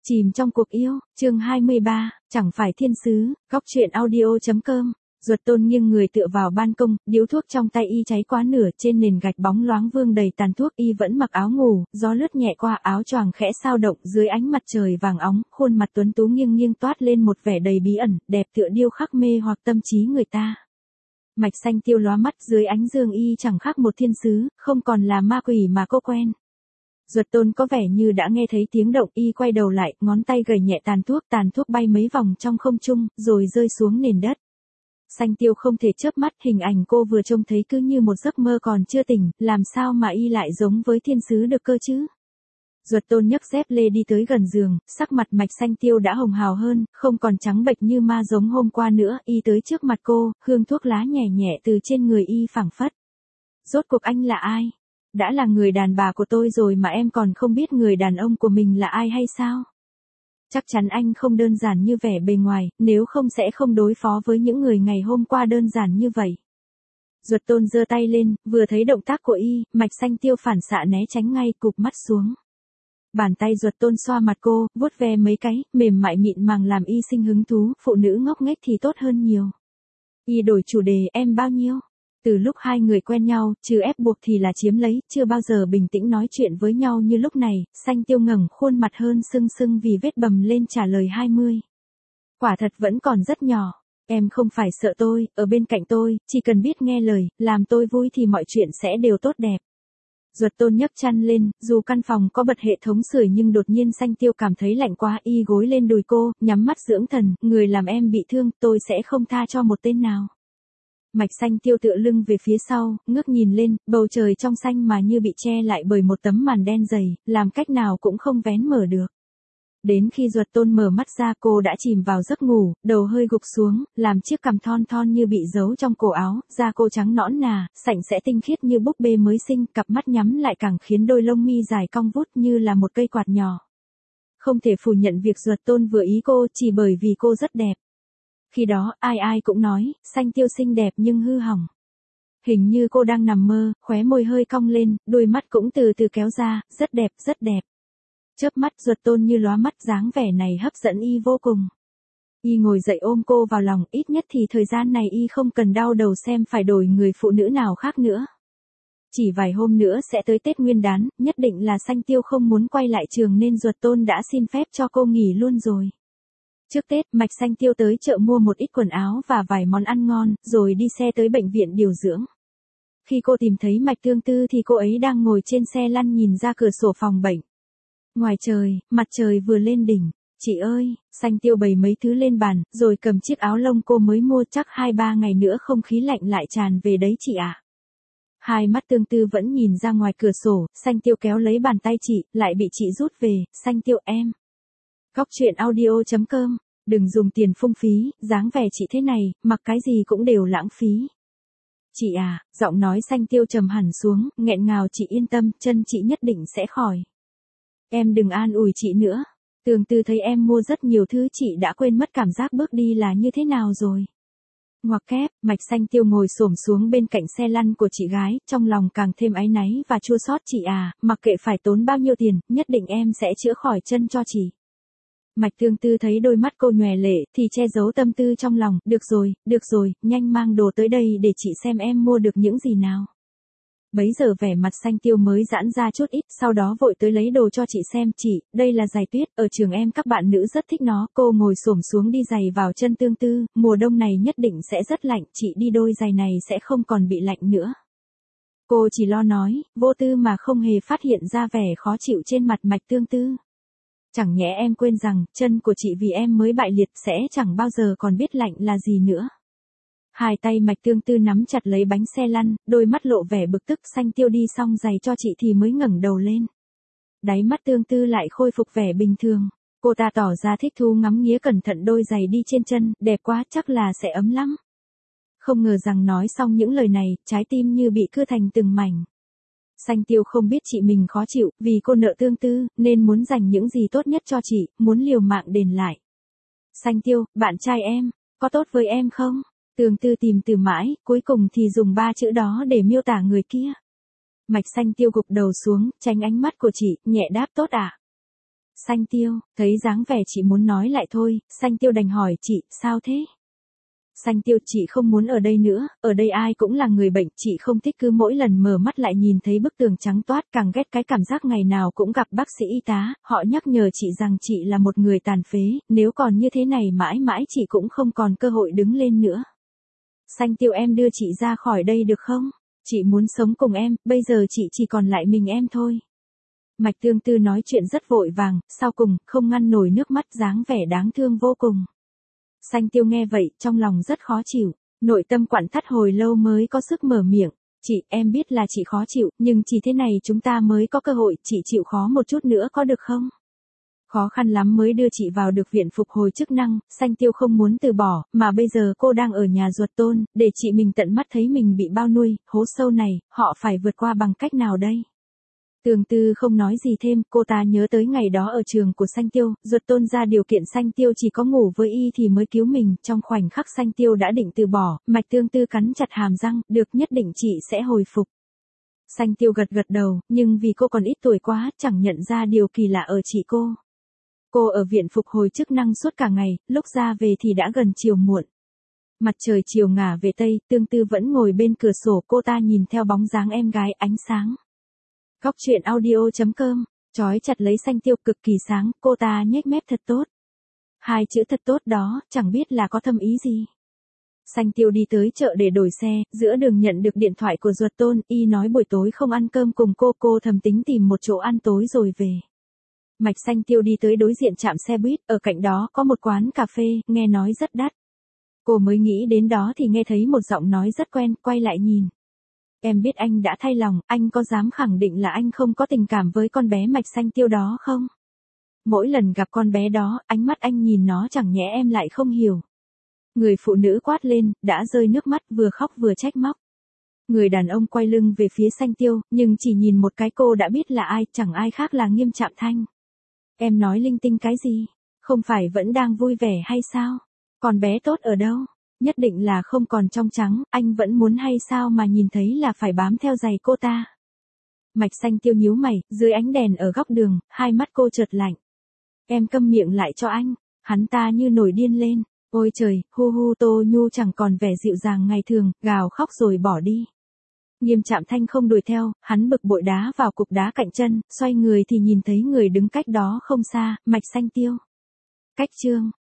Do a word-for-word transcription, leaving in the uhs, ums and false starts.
Chìm trong cuộc yêu, chương hai mươi ba, chẳng phải thiên sứ, góc truyện audio.com. Duật Tôn nghiêng người tựa vào ban công, điếu thuốc trong tay y cháy quá nửa, trên nền gạch bóng loáng vương đầy tàn thuốc, y vẫn mặc áo ngủ, gió lướt nhẹ qua áo choàng khẽ sao động dưới ánh mặt trời vàng óng, khuôn mặt tuấn tú nghiêng nghiêng toát lên một vẻ đầy bí ẩn, đẹp tựa điêu khắc mê hoặc tâm trí người ta. Mạch xanh tiêu lóa mắt dưới ánh dương y chẳng khác một thiên sứ, không còn là ma quỷ mà cô quen. Duật Tôn có vẻ như đã nghe thấy tiếng động, y quay đầu lại, ngón tay gầy nhẹ tàn thuốc, tàn thuốc bay mấy vòng trong không trung, rồi rơi xuống nền đất. Xanh tiêu không thể chớp mắt, hình ảnh cô vừa trông thấy cứ như một giấc mơ còn chưa tỉnh, làm sao mà y lại giống với thiên sứ được cơ chứ? Duật Tôn nhấc dép lê đi tới gần giường, sắc mặt Mạch xanh tiêu đã hồng hào hơn, không còn trắng bệch như ma giống hôm qua nữa, y tới trước mặt cô, hương thuốc lá nhẹ nhẹ từ trên người y phảng phất. Rốt cuộc anh là ai? Đã là người đàn bà của tôi rồi mà em còn không biết người đàn ông của mình là ai hay sao? Chắc chắn anh không đơn giản như vẻ bề ngoài, nếu không sẽ không đối phó với những người ngày hôm qua đơn giản như vậy. Duật Tôn giơ tay lên, vừa thấy động tác của y, Mạch xanh tiêu phản xạ né tránh ngay, cụp mắt xuống. Bàn tay Duật Tôn xoa mặt cô, vuốt ve mấy cái, mềm mại mịn màng làm y sinh hứng thú, phụ nữ ngốc nghếch thì tốt hơn nhiều. Y đổi chủ đề, em bao nhiêu? Từ lúc hai người quen nhau, trừ ép buộc thì là chiếm lấy, chưa bao giờ bình tĩnh nói chuyện với nhau như lúc này, xanh tiêu ngẩng khuôn mặt hơn sưng sưng vì vết bầm lên trả lời hai mươi. Quả thật vẫn còn rất nhỏ, em không phải sợ tôi, ở bên cạnh tôi, chỉ cần biết nghe lời, làm tôi vui thì mọi chuyện sẽ đều tốt đẹp. Duật Tôn nhấc chăn lên, dù căn phòng có bật hệ thống sưởi nhưng đột nhiên xanh tiêu cảm thấy lạnh quá, y gối lên đùi cô, nhắm mắt dưỡng thần, người làm em bị thương, tôi sẽ không tha cho một tên nào. Mạch xanh tiêu tựa lưng về phía sau, ngước nhìn lên, bầu trời trong xanh mà như bị che lại bởi một tấm màn đen dày, làm cách nào cũng không vén mở được. Đến khi Duật Tôn mở mắt ra cô đã chìm vào giấc ngủ, đầu hơi gục xuống, làm chiếc cằm thon thon như bị giấu trong cổ áo, da cô trắng nõn nà, sạch sẽ tinh khiết như búp bê mới sinh, cặp mắt nhắm lại càng khiến đôi lông mi dài cong vút như là một cây quạt nhỏ. Không thể phủ nhận việc Duật Tôn vừa ý cô chỉ bởi vì cô rất đẹp. Khi đó, ai ai cũng nói, xanh tiêu xinh đẹp nhưng hư hỏng. Hình như cô đang nằm mơ, khóe môi hơi cong lên, đôi mắt cũng từ từ kéo ra, rất đẹp, rất đẹp. Chớp mắt Duật Tôn như lóa mắt, dáng vẻ này hấp dẫn y vô cùng. Y ngồi dậy ôm cô vào lòng, ít nhất thì thời gian này y không cần đau đầu xem phải đổi người phụ nữ nào khác nữa. Chỉ vài hôm nữa sẽ tới Tết Nguyên Đán, nhất định là xanh tiêu không muốn quay lại trường nên Duật Tôn đã xin phép cho cô nghỉ luôn rồi. Trước Tết, Mạch xanh tiêu tới chợ mua một ít quần áo và vài món ăn ngon, rồi đi xe tới bệnh viện điều dưỡng. Khi cô tìm thấy Mạch Tương Tư thì cô ấy đang ngồi trên xe lăn nhìn ra cửa sổ phòng bệnh. Ngoài trời, mặt trời vừa lên đỉnh. Chị ơi, xanh tiêu bày mấy thứ lên bàn, rồi cầm chiếc áo lông cô mới mua, chắc hai ba ngày nữa không khí lạnh lại tràn về đấy chị ạ. À. Hai mắt Tương Tư vẫn nhìn ra ngoài cửa sổ, xanh tiêu kéo lấy bàn tay chị, lại bị chị rút về, xanh tiêu em. Góc truyện audio.com, đừng dùng tiền phung phí, dáng vẻ chị thế này, mặc cái gì cũng đều lãng phí. Chị à, giọng nói xanh tiêu trầm hẳn xuống, nghẹn ngào, chị yên tâm, chân chị nhất định sẽ khỏi. Em đừng an ủi chị nữa. Tương Tư thấy em mua rất nhiều thứ chị đã quên mất cảm giác bước đi là như thế nào rồi. Ngoặc kép, Mạch xanh tiêu ngồi xổm xuống bên cạnh xe lăn của chị gái, trong lòng càng thêm áy náy và chua xót. Chị à, mặc kệ phải tốn bao nhiêu tiền, nhất định em sẽ chữa khỏi chân cho chị. Mạch Tương Tư thấy đôi mắt cô nhòe lệ, thì che giấu tâm tư trong lòng, được rồi, được rồi, nhanh mang đồ tới đây để chị xem em mua được những gì nào. Bấy giờ vẻ mặt xanh tiêu mới giãn ra chút ít, sau đó vội tới lấy đồ cho chị xem. Chị, đây là giày tuyết, ở trường em các bạn nữ rất thích nó. Cô ngồi xổm xuống đi giày vào chân Tương Tư, mùa đông này nhất định sẽ rất lạnh, chị đi đôi giày này sẽ không còn bị lạnh nữa. Cô chỉ lo nói, vô tư mà không hề phát hiện ra vẻ khó chịu trên mặt Mạch Tương Tư. Chẳng nhẽ em quên rằng, chân của chị vì em mới bại liệt sẽ chẳng bao giờ còn biết lạnh là gì nữa. Hai tay Mạch Tương Tư nắm chặt lấy bánh xe lăn, đôi mắt lộ vẻ bực tức. Xanh tiêu đi xong giày cho chị thì mới ngẩng đầu lên. Đáy mắt Tương Tư lại khôi phục vẻ bình thường. Cô ta tỏ ra thích thú ngắm nghía cẩn thận đôi giày đi trên chân, đẹp quá, chắc là sẽ ấm lắm. Không ngờ rằng nói xong những lời này, trái tim như bị cưa thành từng mảnh. Xanh tiêu không biết chị mình khó chịu, vì cô nợ Tương Tư, nên muốn dành những gì tốt nhất cho chị, muốn liều mạng đền lại. Xanh tiêu, bạn trai em, có tốt với em không? Tương Tư tìm từ mãi, cuối cùng thì dùng ba chữ đó để miêu tả người kia. Mạch xanh tiêu gục đầu xuống, tránh ánh mắt của chị, nhẹ đáp tốt ạ. À? Xanh Tiêu, thấy dáng vẻ chị muốn nói lại thôi, Xanh Tiêu đành hỏi chị, sao thế? Xanh Tiêu, chị không muốn ở đây nữa, ở đây ai cũng là người bệnh, chị không thích cứ mỗi lần mở mắt lại nhìn thấy bức tường trắng toát, càng ghét cái cảm giác ngày nào cũng gặp bác sĩ y tá, họ nhắc nhở chị rằng chị là một người tàn phế, nếu còn như thế này mãi mãi chị cũng không còn cơ hội đứng lên nữa. Xanh Tiêu, em đưa chị ra khỏi đây được không? Chị muốn sống cùng em, bây giờ chị chỉ còn lại mình em thôi. Mạch Tương Tư nói chuyện rất vội vàng, sau cùng, không ngăn nổi nước mắt, dáng vẻ đáng thương vô cùng. Xanh Tiêu nghe vậy, trong lòng rất khó chịu, nội tâm quặn thắt hồi lâu mới có sức mở miệng. Chị, em biết là chị khó chịu, nhưng chỉ thế này chúng ta mới có cơ hội, chị chịu khó một chút nữa có được không? Khó khăn lắm mới đưa chị vào được viện phục hồi chức năng, Xanh Tiêu không muốn từ bỏ, mà bây giờ cô đang ở nhà ruột tôn, để chị mình tận mắt thấy mình bị bao nuôi, hố sâu này, họ phải vượt qua bằng cách nào đây? Tường Tư không nói gì thêm, cô ta nhớ tới ngày đó ở trường của Xanh Tiêu, ruột tôn ra điều kiện Xanh Tiêu chỉ có ngủ với y thì mới cứu mình, trong khoảnh khắc Xanh Tiêu đã định từ bỏ, Mạch Tương Tư cắn chặt hàm răng, được, nhất định chị sẽ hồi phục. Xanh Tiêu gật gật đầu, nhưng vì cô còn ít tuổi quá, chẳng nhận ra điều kỳ lạ ở chị cô. Cô ở viện phục hồi chức năng suốt cả ngày, lúc ra về thì đã gần chiều muộn. Mặt trời chiều ngả về tây, Tương Tư vẫn ngồi bên cửa sổ, cô ta nhìn theo bóng dáng em gái, ánh sáng. Góc truyện audio chấm com, trói chặt lấy Xanh Tiêu, cực kỳ sáng, cô ta nhếch mép thật tốt. Hai chữ thật tốt đó, chẳng biết là có thâm ý gì. Xanh Tiêu đi tới chợ để đổi xe, giữa đường nhận được điện thoại của ruột tôn, y nói buổi tối không ăn cơm cùng cô, cô thầm tính tìm một chỗ ăn tối rồi về. Mạch Xanh Tiêu đi tới đối diện trạm xe buýt, ở cạnh đó có một quán cà phê, nghe nói rất đắt. Cô mới nghĩ đến đó thì nghe thấy một giọng nói rất quen, quay lại nhìn. Em biết anh đã thay lòng, anh có dám khẳng định là anh không có tình cảm với con bé Mạch Xanh Tiêu đó không? Mỗi lần gặp con bé đó, ánh mắt anh nhìn nó chẳng nhẽ em lại không hiểu. Người phụ nữ quát lên, đã rơi nước mắt, vừa khóc vừa trách móc. Người đàn ông quay lưng về phía Xanh Tiêu, nhưng chỉ nhìn một cái cô đã biết là ai, chẳng ai khác là Nghiêm Trạm Thanh. Em nói linh tinh cái gì? Không phải vẫn đang vui vẻ hay sao? Con bé tốt ở đâu? Nhất định là không còn trong trắng, anh vẫn muốn hay sao mà nhìn thấy là phải bám theo giày cô ta. Mạch Xanh Tiêu nhíu mày, dưới ánh đèn ở góc đường, hai mắt cô chợt lạnh. Em câm miệng lại cho anh. Hắn ta như nổi điên lên. Ôi trời, hu hu Tô Nhu chẳng còn vẻ dịu dàng ngày thường, gào khóc rồi bỏ đi. Nghiêm Trạm Thanh không đuổi theo, hắn bực bội đá vào cục đá cạnh chân, xoay người thì nhìn thấy người đứng cách đó không xa, Mạch Xanh Tiêu. Cách chương